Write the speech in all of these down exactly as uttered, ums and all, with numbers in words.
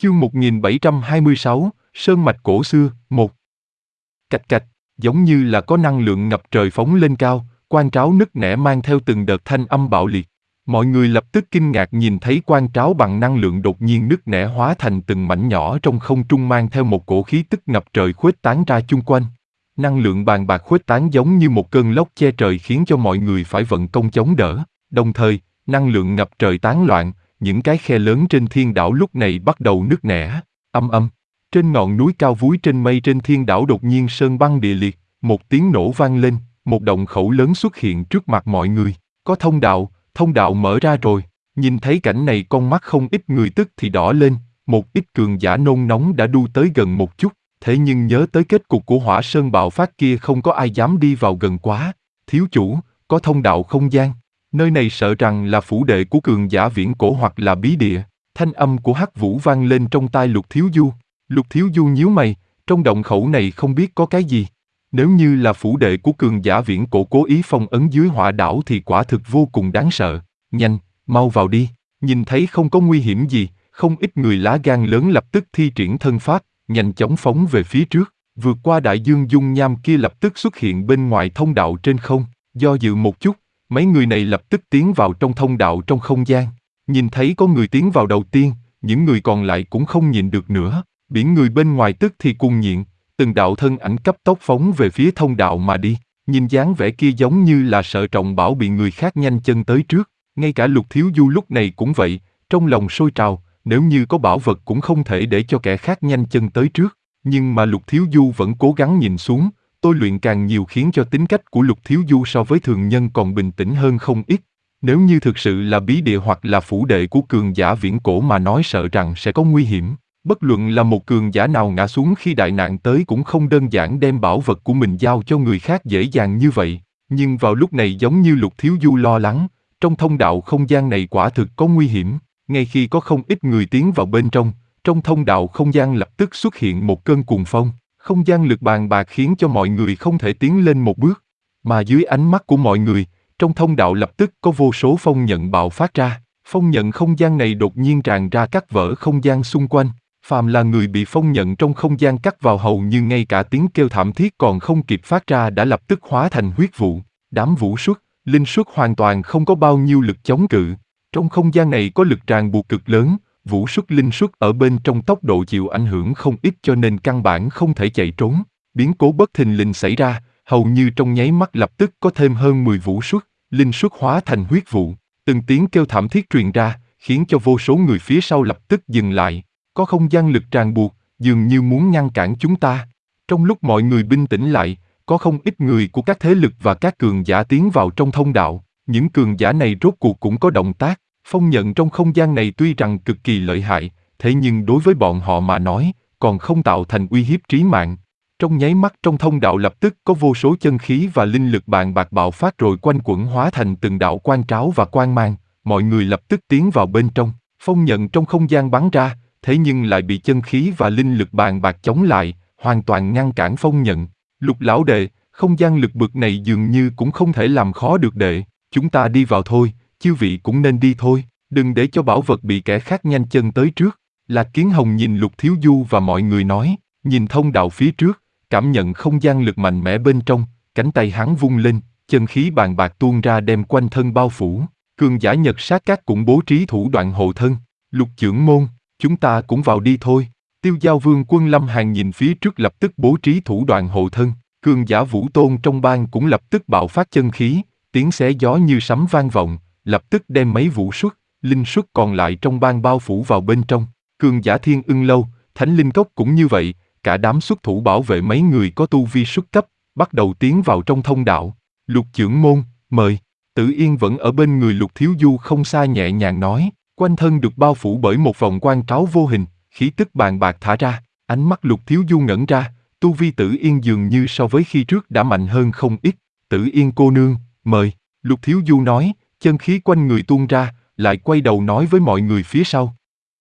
Chương một nghìn bảy trăm hai mươi sáu, Sơn mạch cổ xưa, một. Cạch cạch, giống như là có năng lượng ngập trời phóng lên cao, quan tráo nứt nẻ mang theo từng đợt thanh âm bạo liệt. Mọi người lập tức kinh ngạc nhìn thấy quan tráo bằng năng lượng đột nhiên nứt nẻ hóa thành từng mảnh nhỏ trong không trung mang theo một cổ khí tức ngập trời khuếch tán ra chung quanh. Năng lượng bàn bạc khuếch tán giống như một cơn lốc che trời khiến cho mọi người phải vận công chống đỡ. Đồng thời, năng lượng ngập trời tán loạn, những cái khe lớn trên thiên đảo lúc này bắt đầu nứt nẻ. Âm âm. Trên ngọn núi cao vúi trên mây trên thiên đảo đột nhiên sơn băng địa liệt, một tiếng nổ vang lên, một động khẩu lớn xuất hiện trước mặt mọi người. Có thông đạo, thông đạo mở ra rồi. Nhìn thấy cảnh này con mắt không ít người tức thì đỏ lên, một ít cường giả nôn nóng đã đu tới gần một chút, thế nhưng nhớ tới kết cục của hỏa sơn bạo phát kia không có ai dám đi vào gần quá. Thiếu chủ, có thông đạo không gian. Nơi này sợ rằng là phủ đệ của cường giả viễn cổ hoặc là bí địa. Thanh âm của Hắc Vũ vang lên trong tai Lục Thiếu Du. Lục Thiếu Du nhíu mày, trong động khẩu này không biết có cái gì. Nếu như là phủ đệ của cường giả viễn cổ cố ý phong ấn dưới hỏa đảo thì quả thực vô cùng đáng sợ. Nhanh, mau vào đi. Nhìn thấy không có nguy hiểm gì, không ít người lá gan lớn lập tức thi triển thân pháp, nhanh chóng phóng về phía trước, vượt qua đại dương dung nham kia lập tức xuất hiện bên ngoài thông đạo trên không. Do dự một chút, mấy người này lập tức tiến vào trong thông đạo trong không gian. Nhìn thấy có người tiến vào đầu tiên, những người còn lại cũng không nhìn được nữa. Biển người bên ngoài tức thì cuồng nhiệt, từng đạo thân ảnh cấp tốc phóng về phía thông đạo mà đi. Nhìn dáng vẻ kia giống như là sợ trọng bảo bị người khác nhanh chân tới trước. Ngay cả Lục Thiếu Du lúc này cũng vậy, trong lòng sôi trào, nếu như có bảo vật cũng không thể để cho kẻ khác nhanh chân tới trước. Nhưng mà Lục Thiếu Du vẫn cố gắng nhìn xuống, tôi luyện càng nhiều khiến cho tính cách của Lục Thiếu Du so với thường nhân còn bình tĩnh hơn không ít. Nếu như thực sự là bí địa hoặc là phủ đệ của cường giả viễn cổ mà nói sợ rằng sẽ có nguy hiểm. Bất luận là một cường giả nào ngã xuống khi đại nạn tới cũng không đơn giản đem bảo vật của mình giao cho người khác dễ dàng như vậy. Nhưng vào lúc này giống như Lục Thiếu Du lo lắng, trong thông đạo không gian này quả thực có nguy hiểm. Ngay khi có không ít người tiến vào bên trong, trong thông đạo không gian lập tức xuất hiện một cơn cuồng phong. Không gian lực bàn bạc khiến cho mọi người không thể tiến lên một bước. Mà dưới ánh mắt của mọi người, trong thông đạo lập tức có vô số phong nhận bạo phát ra. Phong nhận không gian này đột nhiên tràn ra cắt vỡ không gian xung quanh. Phàm là người bị phong nhận trong không gian cắt vào hầu như ngay cả tiếng kêu thảm thiết còn không kịp phát ra đã lập tức hóa thành huyết vụ. Đám vũ xuất, linh xuất hoàn toàn không có bao nhiêu lực chống cự. Trong không gian này có lực ràng buộc cực lớn, vũ xuất linh xuất ở bên trong tốc độ chịu ảnh hưởng không ít cho nên căn bản không thể chạy trốn. Biến cố bất thình lình xảy ra, hầu như trong nháy mắt lập tức có thêm hơn mười vũ xuất, linh xuất hóa thành huyết vụ. Từng tiếng kêu thảm thiết truyền ra, khiến cho vô số người phía sau lập tức dừng lại. Có không gian lực ràng buộc, dường như muốn ngăn cản chúng ta. Trong lúc mọi người bình tĩnh lại, có không ít người của các thế lực và các cường giả tiến vào trong thông đạo. Những cường giả này rốt cuộc cũng có động tác. Phong nhận trong không gian này tuy rằng cực kỳ lợi hại, thế nhưng đối với bọn họ mà nói, còn không tạo thành uy hiếp trí mạng. Trong nháy mắt trong thông đạo lập tức có vô số chân khí và linh lực bàn bạc bạo phát rồi quanh quẩn hóa thành từng đạo quang tráo và quang mang. Mọi người lập tức tiến vào bên trong. Phong nhận trong không gian bắn ra, thế nhưng lại bị chân khí và linh lực bàn bạc chống lại, hoàn toàn ngăn cản phong nhận. Lục lão đệ, không gian lực bực này dường như cũng không thể làm khó được đệ. Chúng ta đi vào thôi, chư vị cũng nên đi thôi, đừng để cho bảo vật bị kẻ khác nhanh chân tới trước. Lạc Kiến Hồng nhìn Lục Thiếu Du và mọi người nói, nhìn thông đạo phía trước, cảm nhận không gian lực mạnh mẽ bên trong, cánh tay hắn vung lên, chân khí bàn bạc tuôn ra đem quanh thân bao phủ. Cường giả Nhật Sát Các cũng bố trí thủ đoạn hộ thân. Lục trưởng môn, chúng ta cũng vào đi thôi. Tiêu Giao Vương Quân Lâm Hàn nhìn phía trước lập tức bố trí thủ đoạn hộ thân. Cường giả Vũ Tôn trong bang cũng lập tức bạo phát chân khí, tiếng xé gió như sấm vang vọng, lập tức đem mấy vũ xuất, linh xuất còn lại trong bang bao phủ vào bên trong. Cường giả Thiên Ưng Lâu, Thánh Linh Cốc cũng như vậy, cả đám xuất thủ bảo vệ mấy người có tu vi xuất cấp, bắt đầu tiến vào trong thông đạo. Lục trưởng môn, mời. Tử Yên vẫn ở bên người Lục Thiếu Du không xa nhẹ nhàng nói, quanh thân được bao phủ bởi một vòng quang tráo vô hình, khí tức bàn bạc thả ra. Ánh mắt Lục Thiếu Du ngẩn ra, tu vi Tử Yên dường như so với khi trước đã mạnh hơn không ít. Tử Yên cô nương, mời. Lục Thiếu Du nói, chân khí quanh người tuôn ra, lại quay đầu nói với mọi người phía sau.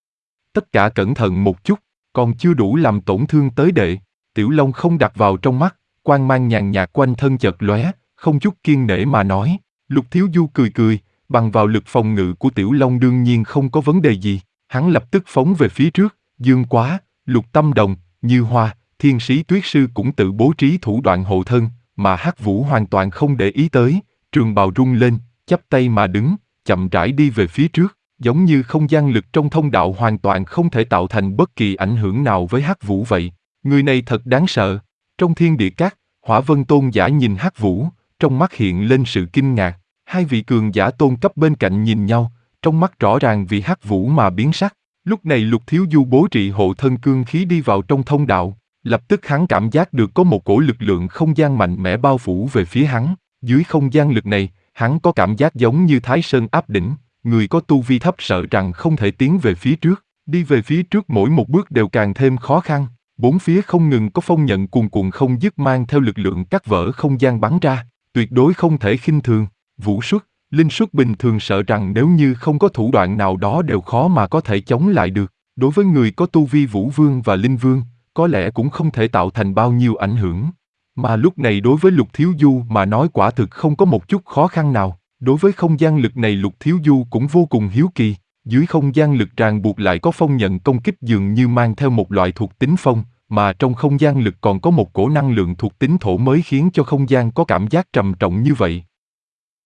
Tất cả cẩn thận một chút, còn chưa đủ làm tổn thương tới đệ. Tiểu Long không đặt vào trong mắt, quang mang nhàn nhạt quanh thân chợt lóe, không chút kiêng nể mà nói. Lục Thiếu Du cười cười, bằng vào lực phòng ngự của Tiểu Long đương nhiên không có vấn đề gì. Hắn lập tức phóng về phía trước, Dương Quá, Lục Tâm Đồng, Như Hoa, Thiên Sĩ Tuyết Sư cũng tự bố trí thủ đoạn hộ thân, mà Hắc Vũ hoàn toàn không để ý tới, trường bào rung lên, chắp tay mà đứng, chậm rãi đi về phía trước, giống như không gian lực trong thông đạo hoàn toàn không thể tạo thành bất kỳ ảnh hưởng nào với Hắc Vũ vậy. Người này thật đáng sợ. Trong thiên địa các, Hỏa Vân Tôn giả nhìn Hắc Vũ, trong mắt hiện lên sự kinh ngạc. Hai vị cường giả tôn cấp bên cạnh nhìn nhau, trong mắt rõ ràng vì Hắc Vũ mà biến sắc. Lúc này Lục Thiếu Du bố trị hộ thân cương khí đi vào trong thông đạo, lập tức hắn cảm giác được có một cổ lực lượng không gian mạnh mẽ bao phủ về phía hắn. Dưới không gian lực này, hắn có cảm giác giống như Thái Sơn áp đỉnh, người có tu vi thấp sợ rằng không thể tiến về phía trước, đi về phía trước mỗi một bước đều càng thêm khó khăn. Bốn phía không ngừng có phong nhận cuồn cuộn không dứt mang theo lực lượng cắt vỡ không gian bắn ra, tuyệt đối không thể khinh thường. Vũ xuất, linh xuất bình thường sợ rằng nếu như không có thủ đoạn nào đó đều khó mà có thể chống lại được. Đối với người có tu vi Vũ Vương và Linh Vương, có lẽ cũng không thể tạo thành bao nhiêu ảnh hưởng. Mà lúc này đối với Lục Thiếu Du mà nói quả thực không có một chút khó khăn nào. Đối với không gian lực này Lục Thiếu Du cũng vô cùng hiếu kỳ. Dưới không gian lực ràng buộc lại có phong nhận công kích dường như mang theo một loại thuộc tính phong, mà trong không gian lực còn có một cổ năng lượng thuộc tính thổ mới khiến cho không gian có cảm giác trầm trọng như vậy.